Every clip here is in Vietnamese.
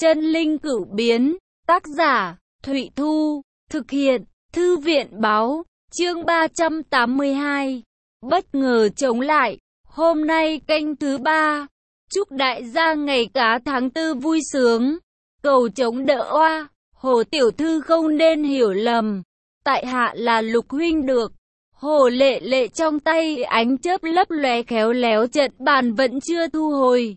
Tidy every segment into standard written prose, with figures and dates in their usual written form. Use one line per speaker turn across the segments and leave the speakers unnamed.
Chân linh cửu biến, tác giả, Thụy Thu, thực hiện, Thư viện báo, chương 382. Bất ngờ chống lại, hôm nay kênh thứ 3. Chúc đại gia ngày cá tháng 4 vui sướng, cầu chống đỡ oa, Hồ tiểu thư không nên hiểu lầm, tại hạ là Lục huynh được. Hồ Lệ Lệ trong tay ánh chớp lấp lóe khéo léo trận bàn vẫn chưa thu hồi,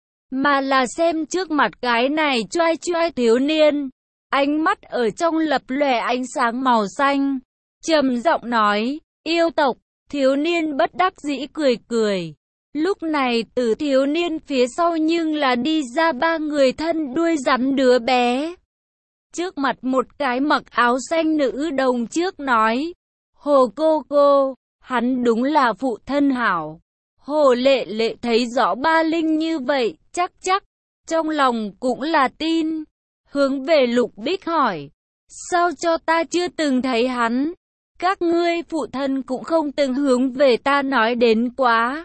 mà là xem trước mặt cái này choai choai thiếu niên, ánh mắt ở trong lập lòe ánh sáng màu xanh, trầm giọng nói, yêu tộc. Thiếu niên bất đắc dĩ cười cười. Lúc này từ thiếu niên phía sau nhưng là đi ra ba người thân đuôi rắn đứa bé. Trước mặt một cái mặc áo xanh nữ đồng trước nói, Hồ cô, hắn đúng là phụ thân hảo. Hồ Lệ Lệ thấy rõ ba linh như vậy, chắc, trong lòng cũng là tin. Hướng về Lục Bích hỏi, sao cho ta chưa từng thấy hắn? Các ngươi phụ thân cũng không từng hướng về ta nói đến quá.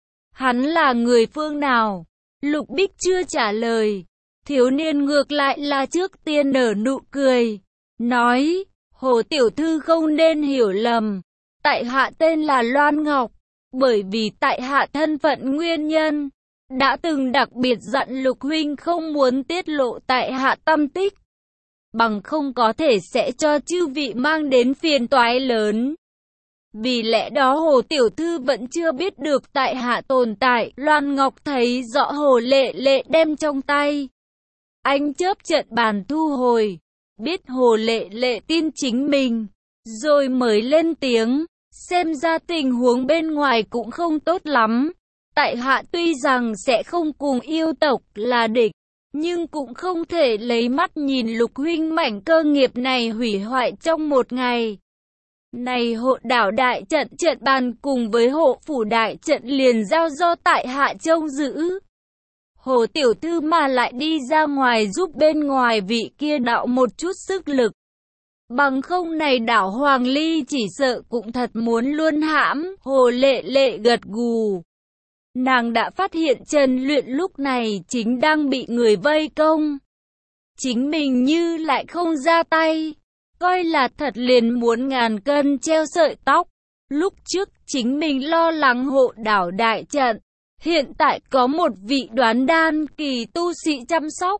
Hắn là người phương nào? Lục Bích chưa trả lời. Thiếu niên ngược lại là trước tiên nở nụ cười, nói, Hồ tiểu thư không nên hiểu lầm. Tại hạ tên là Loan Ngọc, bởi vì tại hạ thân phận nguyên nhân, đã từng đặc biệt dặn Lục huynh không muốn tiết lộ tại hạ tâm tích, bằng không có thể sẽ cho chư vị mang đến phiền toái lớn. Vì lẽ đó Hồ tiểu thư vẫn chưa biết được tại hạ tồn tại. Loan Ngọc thấy rõ Hồ Lệ Lệ đem trong tay ánh chớp trận bàn thu hồi, biết Hồ Lệ Lệ tin chính mình, rồi mới lên tiếng, xem ra tình huống bên ngoài cũng không tốt lắm. Tại hạ tuy rằng sẽ không cùng yêu tộc là địch, nhưng cũng không thể lấy mắt nhìn Lục huynh mảnh cơ nghiệp này hủy hoại trong một ngày. Này hộ đảo đại trận trận bàn cùng với hộ phủ đại trận liền giao do tại hạ trông giữ. Hồ tiểu thư mà lại đi ra ngoài giúp bên ngoài vị kia đạo một chút sức lực. Bằng không này đảo Hoàng Ly chỉ sợ cũng thật muốn luôn hãm. Hồ Lệ Lệ gật gù. Nàng đã phát hiện Trần Luyện lúc này chính đang bị người vây công. Chính mình như lại không ra tay, coi là thật liền muốn ngàn cân treo sợi tóc. Lúc trước chính mình lo lắng hộ đảo đại trận, hiện tại có một vị đoán đan kỳ tu sĩ chăm sóc.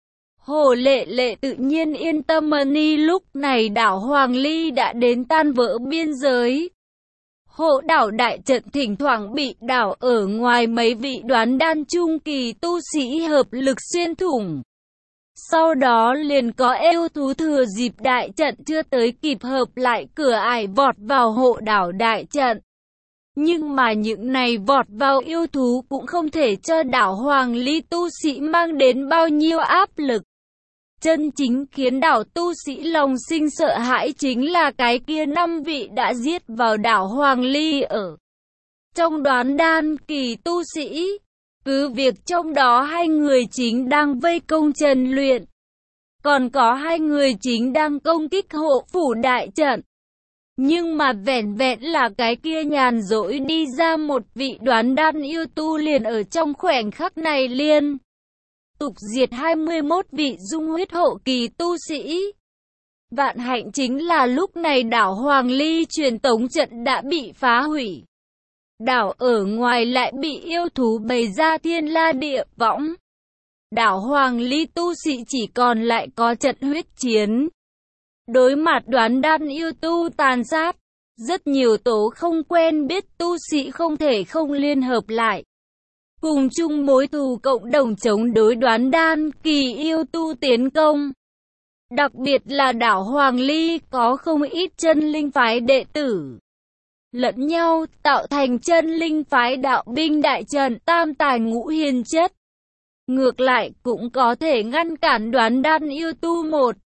Hồ Lệ Lệ tự nhiên yên tâm ni. Lúc này đảo Hoàng Ly đã đến tan vỡ biên giới. Hộ đảo đại trận thỉnh thoảng bị đảo ở ngoài mấy vị đoán đan trung kỳ tu sĩ hợp lực xuyên thủng. Sau đó liền có yêu thú thừa dịp đại trận chưa tới kịp hợp lại cửa ải vọt vào hộ đảo đại trận. Nhưng mà những này vọt vào yêu thú cũng không thể cho đảo Hoàng Ly tu sĩ mang đến bao nhiêu áp lực. Chân chính khiến đảo tu sĩ lòng sinh sợ hãi chính là cái kia 5 vị đã giết vào đảo Hoàng Ly ở trong đoán đan kỳ tu sĩ. Cứ việc trong đó 2 người chính đang vây công Trần Luyện, còn có 2 người chính đang công kích hộ phủ đại trận. Nhưng mà vẻn vẹn là cái kia nhàn rỗi đi ra một vị đoán đan yêu tu liền ở trong khoảnh khắc này liên tục diệt 21 vị dung huyết hộ kỳ tu sĩ. Vạn hạnh chính là lúc này đảo Hoàng Ly truyền tống trận đã bị phá hủy. Đảo ở ngoài lại bị yêu thú bày ra thiên la địa võng. Đảo Hoàng Ly tu sĩ chỉ còn lại có trận huyết chiến. Đối mặt đoán đan yêu tu tàn sát, rất nhiều tố không quen biết tu sĩ không thể không liên hợp lại, cùng chung mối thù cộng đồng chống đối đoán đan kỳ yêu tu tiến công. Đặc biệt là đảo Hoàng Ly có không ít chân linh phái đệ tử lẫn nhau tạo thành chân linh phái đạo binh đại trận tam tài ngũ hiền chất. Ngược lại cũng có thể ngăn cản đoán đan yêu tu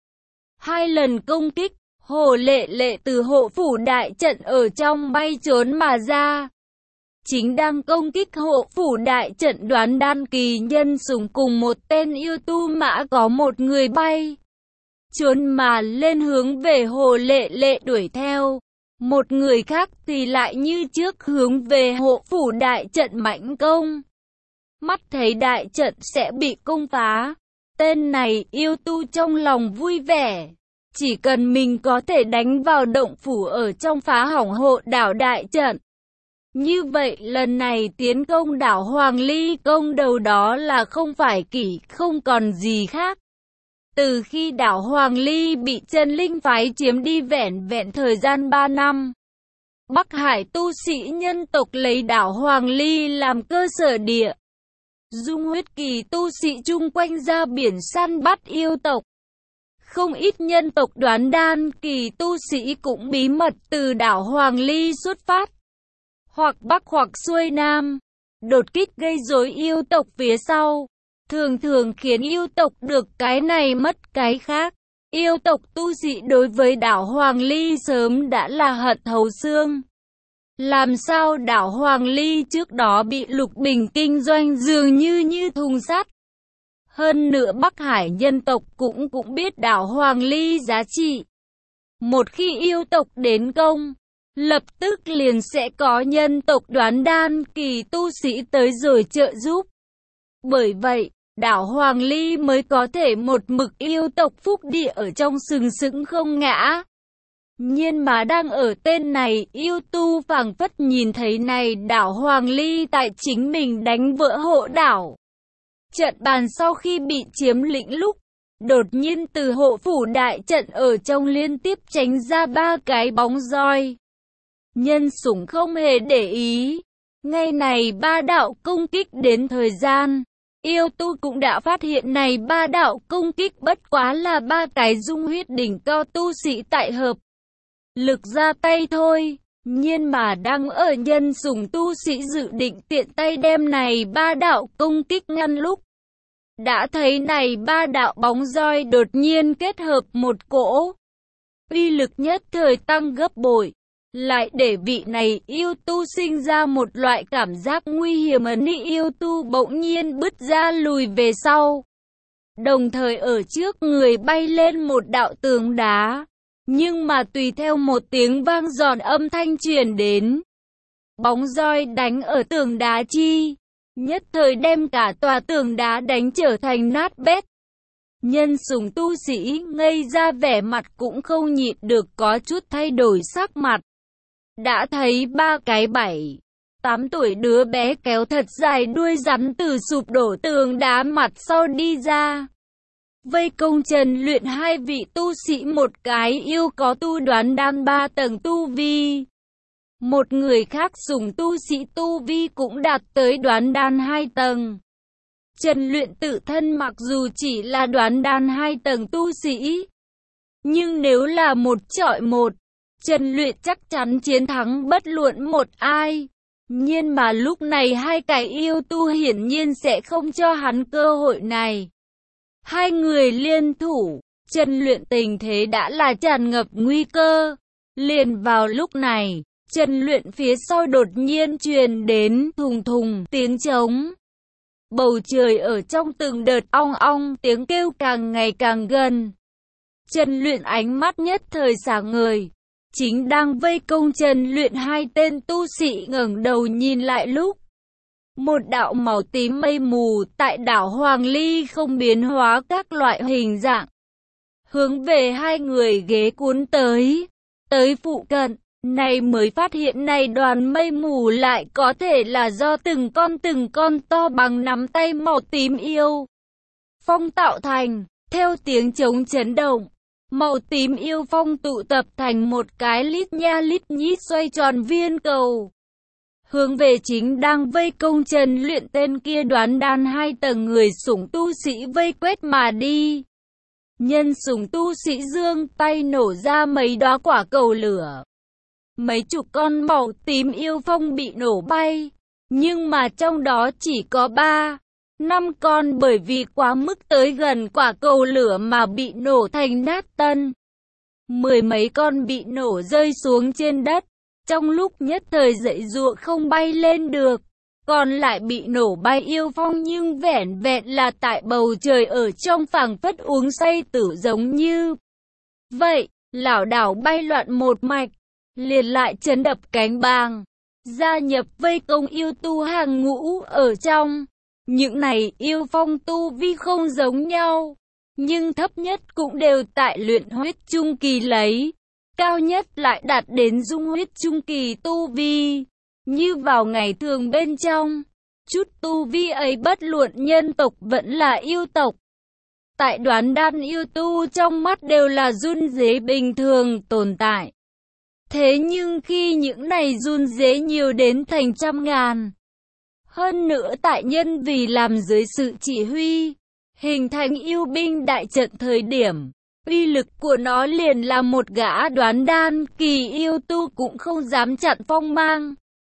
1-2 lần công kích. Hồ Lệ Lệ từ hộ phủ đại trận ở trong bay trốn mà ra. Chính đang công kích hộ phủ đại trận đoán đan kỳ nhân sủng cùng một tên yêu tu mã có một người bay trốn mà lên hướng về Hồ Lệ Lệ đuổi theo. Một người khác thì lại như trước hướng về hộ phủ đại trận mãnh công. Mắt thấy đại trận sẽ bị công phá, Tên này yêu tu trong lòng vui vẻ. Chỉ cần mình có thể đánh vào động phủ ở trong phá hỏng hộ đảo đại trận. Như vậy lần này tiến công đảo Hoàng Ly công đầu đó là không phải kỷ, không còn gì khác. Từ khi đảo Hoàng Ly bị Chân Linh phái chiếm đi vẻn vẹn thời gian 3 năm. Bắc Hải tu sĩ nhân tộc lấy đảo Hoàng Ly làm cơ sở địa. Dung huyết kỳ tu sĩ chung quanh ra biển săn bắt yêu tộc. Không ít nhân tộc Đoán Đan kỳ tu sĩ cũng bí mật từ đảo Hoàng Ly xuất phát. Hoặc Bắc hoặc xuôi Nam. Đột kích gây rối yêu tộc phía sau. Thường thường khiến yêu tộc được cái này mất cái khác. Yêu tộc tu sĩ đối với đảo Hoàng Ly sớm đã là hận thấu xương. Làm sao đảo Hoàng Ly trước đó bị Lục Bình kinh doanh dường như thùng sắt. Hơn nữa Bắc Hải nhân tộc cũng biết đảo Hoàng Ly giá trị. Một khi yêu tộc đến công, lập tức liền sẽ có nhân tộc Đoán Đan kỳ tu sĩ tới rồi trợ giúp. Bởi vậy, đảo Hoàng Ly mới có thể một mực yêu tộc phúc địa ở trong sừng sững không ngã. Nhưng mà đang ở tên này yêu tu phảng phất nhìn thấy này đảo Hoàng Ly tại chính mình đánh vỡ hộ đảo. Trận bàn sau khi bị chiếm lĩnh lúc, đột nhiên từ hộ phủ đại trận ở trong liên tiếp tránh ra 3 cái bóng roi. Nhân sủng không hề để ý. Ngay này 3 đạo công kích đến thời gian. Yêu tu cũng đã phát hiện này 3 đạo công kích bất quá là 3 cái dung huyết đỉnh cao tu sĩ tại hợp. Lực ra tay thôi. Nhưng mà đang ở nhân sủng tu sĩ dự định tiện tay đem này 3 đạo công kích ngăn lúc. Đã thấy này 3 đạo bóng roi đột nhiên kết hợp một cỗ. Uy lực nhất thời tăng gấp bội. Lại để vị này yêu tu sinh ra một loại cảm giác nguy hiểm ấn yêu tu bỗng nhiên bứt ra lùi về sau. Đồng thời ở trước người bay lên một đạo tường đá. Nhưng mà tùy theo một tiếng vang giòn âm thanh truyền đến. Bóng roi đánh ở tường đá chi. Nhất thời đem cả tòa tường đá đánh trở thành nát bét. Nhân sủng tu sĩ ngây ra vẻ mặt cũng không nhịn được có chút thay đổi sắc mặt. Đã thấy 3 cái 7-8 tuổi đứa bé kéo thật dài đuôi rắn từ sụp đổ tường đá mặt sau đi ra. Vây công Trần Luyện 2 vị tu sĩ, một cái yêu có tu Đoán Đan 3 tầng tu vi. Một người khác dùng tu sĩ tu vi cũng đạt tới Đoán Đan 2 tầng. Trần Luyện tự thân mặc dù chỉ là Đoán Đan 2 tầng tu sĩ, nhưng nếu là một chọi một, Trần Luyện chắc chắn chiến thắng bất luận một ai. Nhưng mà lúc này 2 cái yêu tu hiển nhiên sẽ không cho hắn cơ hội này. 2 người liên thủ, Trần Luyện tình thế đã là tràn ngập nguy cơ. Liền vào lúc này, Trần Luyện phía sau đột nhiên truyền đến thùng thùng tiếng trống. Bầu trời ở trong từng đợt ong ong tiếng kêu càng ngày càng gần. Trần Luyện ánh mắt nhất thời sáng ngời. Chính đang vây công Trần Luyện 2 tên tu sĩ ngẩng đầu nhìn lại lúc. Một đạo màu tím mây mù tại đảo Hoàng Ly không biến hóa các loại hình dạng. Hướng về 2 người ghé cuốn tới. Tới phụ cận, này mới phát hiện này đoàn mây mù lại có thể là do từng con to bằng nắm tay màu tím yêu phong tạo thành. Theo tiếng trống chấn động, màu tím yêu phong tụ tập thành một cái lít nha lít nhít xoay tròn viên cầu. Hướng về chính đang vây công Trần Luyện tên kia Đoán Đan 2 tầng người sủng tu sĩ vây quét mà đi. Nhân sủng tu sĩ giương tay nổ ra mấy đóa quả cầu lửa. Mấy chục con màu tím yêu phong bị nổ bay. Nhưng mà trong đó chỉ có 3-5 con bởi vì quá mức tới gần quả cầu lửa mà bị nổ thành nát tân. 10 mấy con bị nổ rơi xuống trên đất. Trong lúc nhất thời dậy giụa không bay lên được. Còn lại bị nổ bay yêu phong nhưng vẻn vẹn là tại bầu trời ở trong phảng phất uống say tử giống như. Vậy, lảo đảo bay loạn một mạch, liền lại chấn đập cánh bàng, gia nhập vây công yêu tu hàng ngũ ở trong. Những này yêu phong tu vi không giống nhau, nhưng thấp nhất cũng đều tại luyện huyết trung kỳ lấy, cao nhất lại đạt đến dung huyết trung kỳ tu vi. Như vào ngày thường bên trong, chút tu vi ấy bất luận nhân tộc vẫn là yêu tộc, tại Đoán Đan yêu tu trong mắt đều là run rế bình thường tồn tại. Thế nhưng khi những này run rế nhiều đến thành trăm ngàn, hơn nữa tại nhân vì làm dưới sự chỉ huy, hình thành yêu binh đại trận thời điểm, uy lực của nó liền là một gã Đoán Đan kỳ yêu tu cũng không dám chặn phong mang.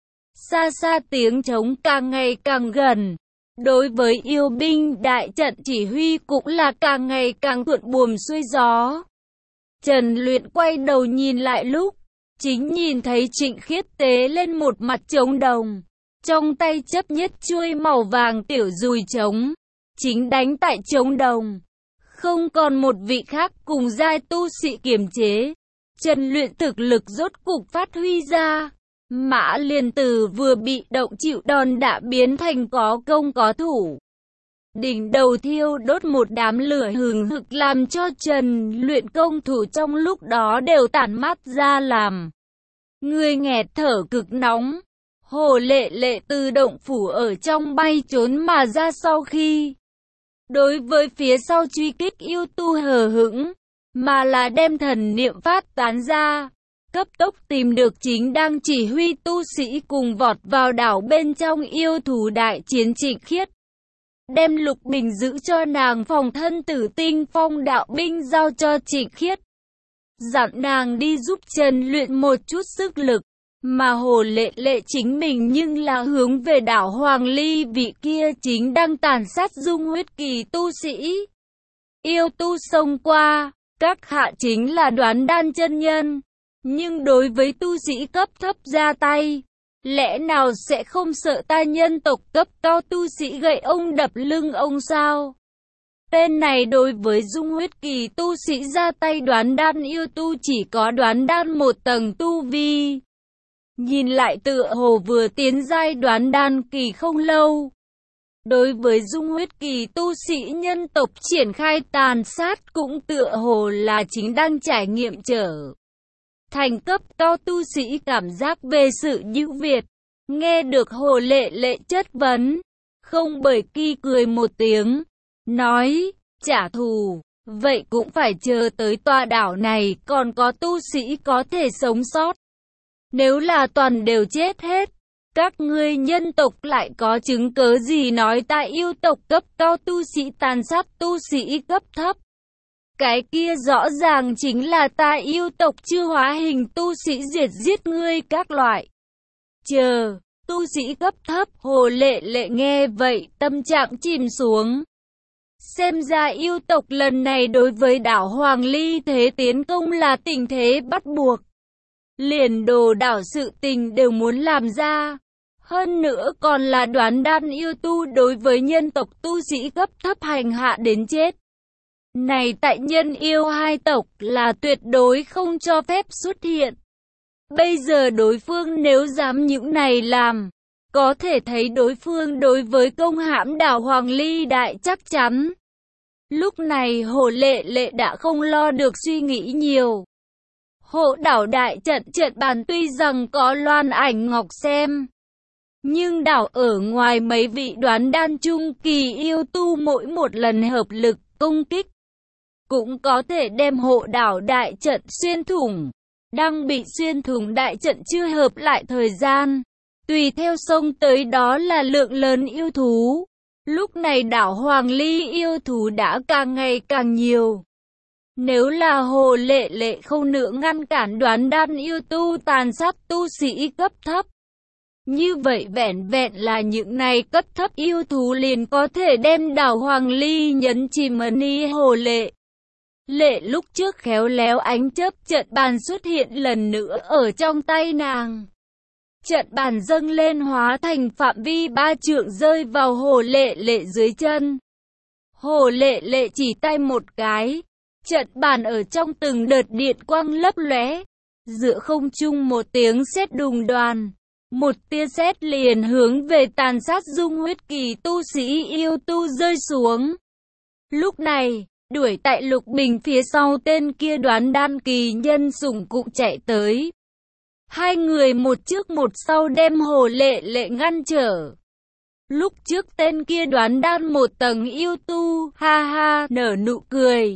Xa xa tiếng trống càng ngày càng gần, đối với yêu binh đại trận chỉ huy cũng là càng ngày càng thuận buồm xuôi gió. Trần Luyện quay đầu nhìn lại lúc, chính nhìn thấy Trịnh Khiết tế lên một mặt trống đồng, trong tay chấp nhất chuôi màu vàng tiểu dùi trống, chính đánh tại trống đồng. Không còn một vị khác cùng giai tu sĩ kiềm chế, Trần Luyện thực lực rốt cục phát huy ra. Mã Liên Tử vừa bị động chịu đòn đã biến thành có công có thủ. Đỉnh đầu thiêu đốt một đám lửa hừng hực làm cho Trần Luyện công thủ trong lúc đó đều tản mát ra làm người nghẹt thở cực nóng. Hồ Lệ Lệ từ động phủ ở trong bay trốn mà ra sau khi đối với phía sau truy kích yêu tu hờ hững, mà là đem thần niệm phát tán ra, cấp tốc tìm được chính đang chỉ huy tu sĩ cùng vọt vào đảo bên trong yêu thú đại chiến Trịnh Khiết. Đem Lục Bình giữ cho nàng phòng thân Tử Tinh Phong đạo binh giao cho Trịnh Khiết, dặn nàng đi giúp Trần Luyện một chút sức lực, mà Hồ Lệ Lệ chính mình nhưng là hướng về đảo Hoàng Ly vị kia chính đang tàn sát dung huyết kỳ tu sĩ. Yêu tu xông qua, các hạ chính là Đoán Đan chân nhân, nhưng đối với tu sĩ cấp thấp ra tay, lẽ nào sẽ không sợ ta nhân tộc cấp cao tu sĩ gậy ông đập lưng ông sao? Tên này đối với dung huyết kỳ tu sĩ ra tay Đoán Đan yêu tu chỉ có Đoán Đan một tầng tu vi. Nhìn lại tựa hồ vừa tiến giai Đoán Đan kỳ không lâu. Đối với dung huyết kỳ tu sĩ nhân tộc triển khai tàn sát cũng tựa hồ là chính đang trải nghiệm trở thành cấp cao tu sĩ cảm giác về sự hữu việt. Nghe được Hồ Lệ Lệ chất vấn, không bởi kỳ cười một tiếng, nói, trả thù, vậy cũng phải chờ tới tòa đảo này còn có tu sĩ có thể sống sót. Nếu là toàn đều chết hết, các ngươi nhân tộc lại có chứng cớ gì nói ta yêu tộc cấp cao tu sĩ tàn sát tu sĩ cấp thấp? Cái kia rõ ràng chính là ta yêu tộc chưa hóa hình tu sĩ diệt giết ngươi các loại. Chờ, tu sĩ cấp thấp. Hồ Lệ Lệ nghe vậy tâm trạng chìm xuống. Xem ra yêu tộc lần này đối với đảo Hoàng Ly thế tiến công là tình thế bắt buộc. Liền đồ đảo sự tình đều muốn làm ra. Hơn nữa còn là Đoán Đan yêu tu đối với nhân tộc tu sĩ cấp thấp hành hạ đến chết. Này tại nhân yêu hai tộc là tuyệt đối không cho phép xuất hiện. Bây giờ đối phương nếu dám những này làm, có thể thấy đối phương đối với công hãm đảo Hoàng Ly đại chắc chắn. Lúc này Hồ Lệ Lệ đã không lo được suy nghĩ nhiều. Hộ đảo đại trận trận bàn tuy rằng có Loan Ảnh Ngọc xem, nhưng đảo ở ngoài mấy vị Đoán Đan trung kỳ yêu tu mỗi một lần hợp lực công kích, cũng có thể đem hộ đảo đại trận xuyên thủng. Đang bị xuyên thủng đại trận chưa hợp lại thời gian, tùy theo sông tới đó là lượng lớn yêu thú. Lúc này đảo Hoàng Ly yêu thú đã càng ngày càng nhiều. Nếu là Hồ Lệ Lệ không nữa ngăn cản Đoán Đan yêu tu tàn sát tu sĩ cấp thấp, như vậy vẻn vẹn là những này cấp thấp yêu thú liền có thể đem đảo Hoàng Ly nhấn chìm ni Hồ Lệ Lệ lúc trước khéo léo ánh chớp trận bàn xuất hiện lần nữa ở trong tay nàng. Trận bàn dâng lên hóa thành phạm vi 3 trượng rơi vào Hồ Lệ Lệ dưới chân. Hồ Lệ Lệ chỉ tay một cái, trận bàn ở trong từng đợt điện quang lấp lóe, giữa không trung một tiếng sét đùng đoàn, Một tia sét liền hướng về tàn sát dung huyết kỳ tu sĩ yêu tu rơi xuống. Lúc này, đuổi tại Lục Bình phía sau tên kia Đoán Đan kỳ nhân sủng cụ chạy tới. Hai người một trước một sau đem Hồ Lệ Lệ ngăn trở. Lúc trước tên kia Đoán Đan một tầng yêu tu, ha ha, nở nụ cười.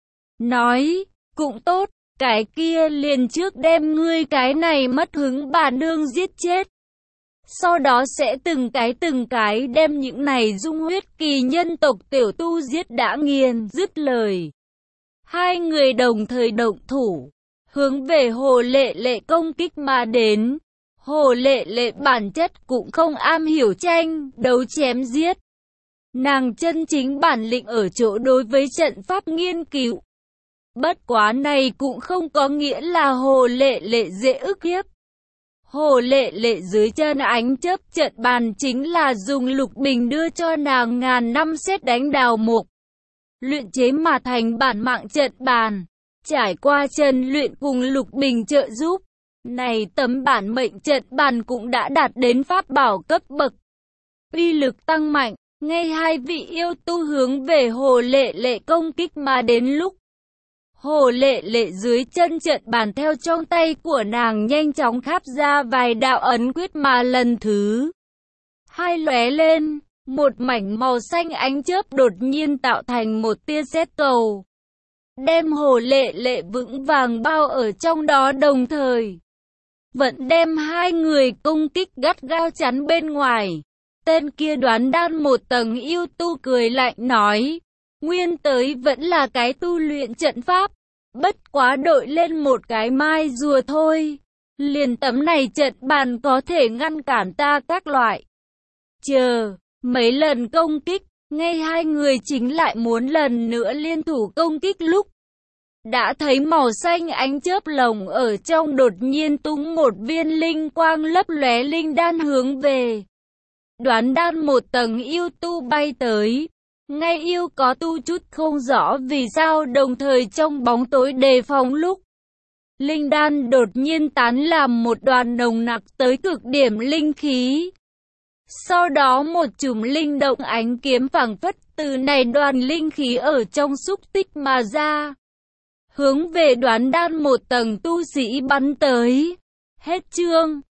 Nói, cũng tốt, cái kia liền trước đem ngươi cái này mất hứng bà nương giết chết. Sau đó sẽ từng cái đem những này dung huyết kỳ nhân tộc tiểu tu giết đã nghiền. Dứt lời, hai người đồng thời động thủ, hướng về Hồ Lệ Lệ công kích mà đến. Hồ Lệ Lệ bản chất cũng không am hiểu tranh đấu chém giết. Nàng chân chính bản lĩnh ở chỗ đối với trận pháp nghiên cứu. Bất quá này cũng không có nghĩa là Hồ Lệ Lệ dễ ức hiếp. Hồ Lệ Lệ dưới chân ánh chớp trận bàn chính là dùng Lục Bình đưa cho nàng ngàn năm sét đánh đào mục, luyện chế mà thành bản mạng trận bàn. Trải qua chân luyện cùng Lục Bình trợ giúp, này tấm bản mệnh trận bàn cũng đã đạt đến pháp bảo cấp bậc. Uy lực tăng mạnh, ngay hai vị yêu tu hướng về Hồ Lệ Lệ công kích mà đến lúc, Hồ Lệ Lệ dưới chân trận bàn theo trong tay của nàng nhanh chóng khắp ra vài đạo ấn quyết mà lần thứ hai lóe lên, một mảnh màu xanh ánh chớp đột nhiên tạo thành một tia sét cầu, đem Hồ Lệ Lệ vững vàng bao ở trong đó, đồng thời vẫn đem hai người công kích gắt gao chắn bên ngoài. Tên kia Đoán Đan một tầng yêu tu cười lạnh nói, nguyên tới vẫn là cái tu luyện trận pháp, bất quá đội lên một cái mai rùa thôi, liền tấm này trận bàn có thể ngăn cản ta các loại. Chờ mấy lần công kích, ngay hai người chính lại muốn lần nữa liên thủ công kích lúc, đã thấy màu xanh ánh chớp lồng ở trong đột nhiên tung một viên linh quang lấp lóe linh đan hướng về Đoán Đan một tầng yêu tu bay tới. Ngay yêu có tu chút không rõ vì sao đồng thời trong bóng tối đề phòng lúc, linh đan đột nhiên tán làm một đoàn nồng nặc tới cực điểm linh khí. Sau đó một chùm linh động ánh kiếm phảng phất từ này đoàn linh khí ở trong xúc tích mà ra, hướng về Đoán Đan một tầng tu sĩ bắn tới. Hết chương.